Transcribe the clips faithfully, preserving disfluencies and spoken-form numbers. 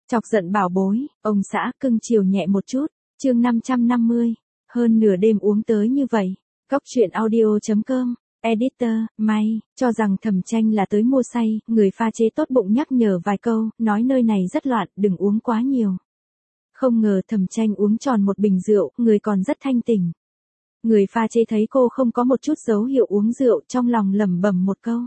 Chọc giận bảo bối, ông xã cưng chiều nhẹ một chút, chương năm trăm năm mươi, hơn nửa đêm uống tới như vậy. Góc truyện audio chấm com, editor, may, cho rằng Thẩm Tranh là tới mua say, người pha chế tốt bụng nhắc nhở vài câu, nói nơi này rất loạn, đừng uống quá nhiều. Không ngờ Thẩm Tranh uống tròn một bình rượu, người còn rất thanh tỉnh. Người pha chế thấy cô không có một chút dấu hiệu uống rượu, trong lòng lẩm bẩm một câu.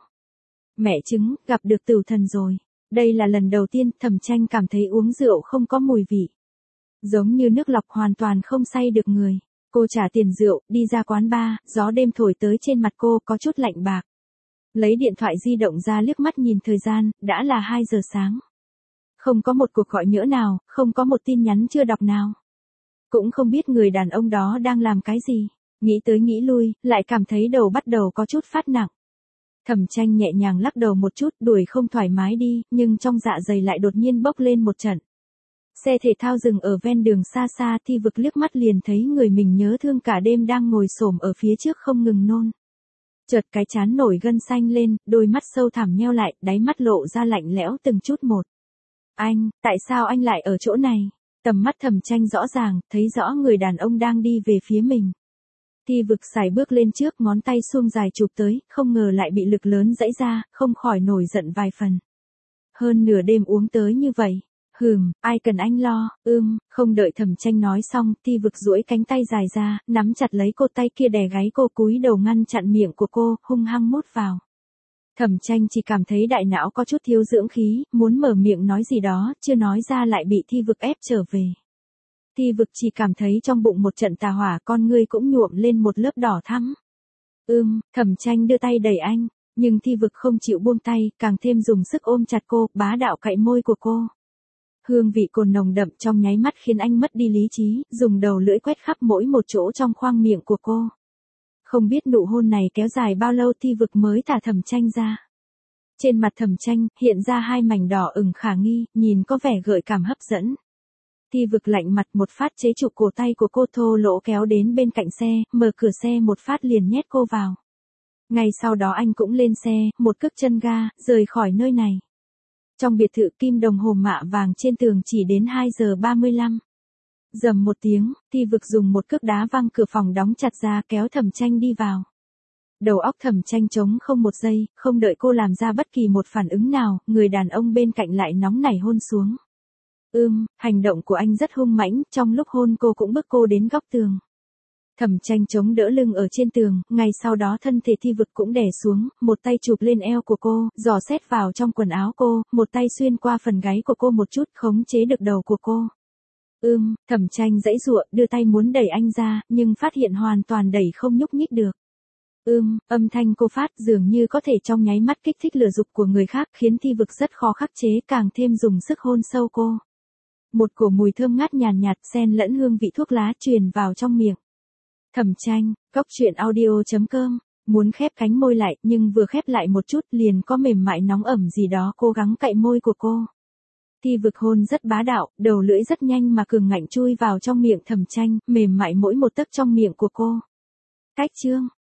Mẹ chứng, gặp được tửu thần rồi. Đây là lần đầu tiên Thẩm Tranh cảm thấy uống rượu không có mùi vị. Giống như nước lọc hoàn toàn không say được người. Cô trả tiền rượu, đi ra quán bar, gió đêm thổi tới trên mặt cô có chút lạnh bạc. Lấy điện thoại di động ra liếc mắt nhìn thời gian, đã là hai giờ sáng. Không có một cuộc gọi nhỡ nào, không có một tin nhắn chưa đọc nào. Cũng không biết người đàn ông đó đang làm cái gì. Nghĩ tới nghĩ lui, lại cảm thấy đầu bắt đầu có chút phát nặng. Thẩm Tranh nhẹ nhàng lắc đầu một chút, đuổi không thoải mái đi, nhưng trong dạ dày lại đột nhiên bốc lên một trận. Xe thể thao dừng ở ven đường xa xa, Thi Vực liếc mắt liền thấy người mình nhớ thương cả đêm đang ngồi xổm ở phía trước không ngừng nôn. Chợt cái trán nổi gân xanh lên, đôi mắt sâu thẳm nheo lại, đáy mắt lộ ra lạnh lẽo từng chút một. Anh, tại sao anh lại ở chỗ này? Tầm mắt Thẩm Tranh rõ ràng, thấy rõ người đàn ông đang đi về phía mình. Thi Vực sải bước lên trước, ngón tay suông dài chụp tới, không ngờ lại bị lực lớn giãy ra, không khỏi nổi giận vài phần. Hơn nửa đêm uống tới như vậy. Hừm, ai cần anh lo, ưm, không đợi Thẩm Tranh nói xong, Thi Vực duỗi cánh tay dài ra, nắm chặt lấy cô, tay kia đè gáy cô, cúi đầu ngăn chặn miệng của cô, hung hăng mút vào. Thẩm Tranh chỉ cảm thấy đại não có chút thiếu dưỡng khí, muốn mở miệng nói gì đó, chưa nói ra lại bị Thi Vực ép trở về. Thi Vực chỉ cảm thấy trong bụng một trận tà hỏa, con ngươi cũng nhuộm lên một lớp đỏ thắm. Ưm, Thẩm Tranh đưa tay đẩy anh, nhưng Thi Vực không chịu buông tay, càng thêm dùng sức ôm chặt cô, bá đạo cạy môi của cô. Hương vị cồn nồng đậm trong nháy mắt khiến anh mất đi lý trí, dùng đầu lưỡi quét khắp mỗi một chỗ trong khoang miệng của cô. Không biết nụ hôn này kéo dài bao lâu Thi Vực mới thả Thẩm Tranh ra. Trên mặt Thẩm Tranh hiện ra hai mảnh đỏ ửng khả nghi, nhìn có vẻ gợi cảm hấp dẫn. Thi Vực lạnh mặt một phát chế trụ cổ tay của cô, thô lỗ kéo đến bên cạnh xe, mở cửa xe một phát liền nhét cô vào. Ngay sau đó anh cũng lên xe, một cước chân ga, rời khỏi nơi này. Trong biệt thự, kim đồng hồ mạ vàng trên tường chỉ đến hai giờ ba mươi lăm. Rầm một tiếng, Thi Vực dùng một cước đá văng cửa phòng đóng chặt ra, kéo Thẩm Tranh đi vào. Đầu óc Thẩm Tranh trống không một giây, không đợi cô làm ra bất kỳ một phản ứng nào, người đàn ông bên cạnh lại nóng nảy hôn xuống. Ưm, hành động của anh rất hung mãnh, trong lúc hôn cô cũng bức cô đến góc tường. Thẩm Tranh chống đỡ lưng ở trên tường, ngay sau đó thân thể Thi Vực cũng đè xuống, một tay chụp lên eo của cô, dò xét vào trong quần áo cô, một tay xuyên qua phần gáy của cô một chút, khống chế được đầu của cô. Ưm, Thẩm Tranh giãy giụa, đưa tay muốn đẩy anh ra, nhưng phát hiện hoàn toàn đẩy không nhúc nhích được. Ưm, âm thanh cô phát dường như có thể trong nháy mắt kích thích lửa dục của người khác, khiến Thi Vực rất khó khắc chế, càng thêm dùng sức hôn sâu cô. Một cổ mùi thơm ngát nhàn nhạt, xen lẫn hương vị thuốc lá truyền vào trong miệng. Thẩm Tranh, góc truyện audio chấm com, muốn khép cánh môi lại, nhưng vừa khép lại một chút liền có mềm mại nóng ẩm gì đó cố gắng cạy môi của cô. Thi Vực hôn rất bá đạo, đầu lưỡi rất nhanh mà cường ngạnh chui vào trong miệng Thẩm Tranh, mềm mại mỗi một tấc trong miệng của cô. Cách chương.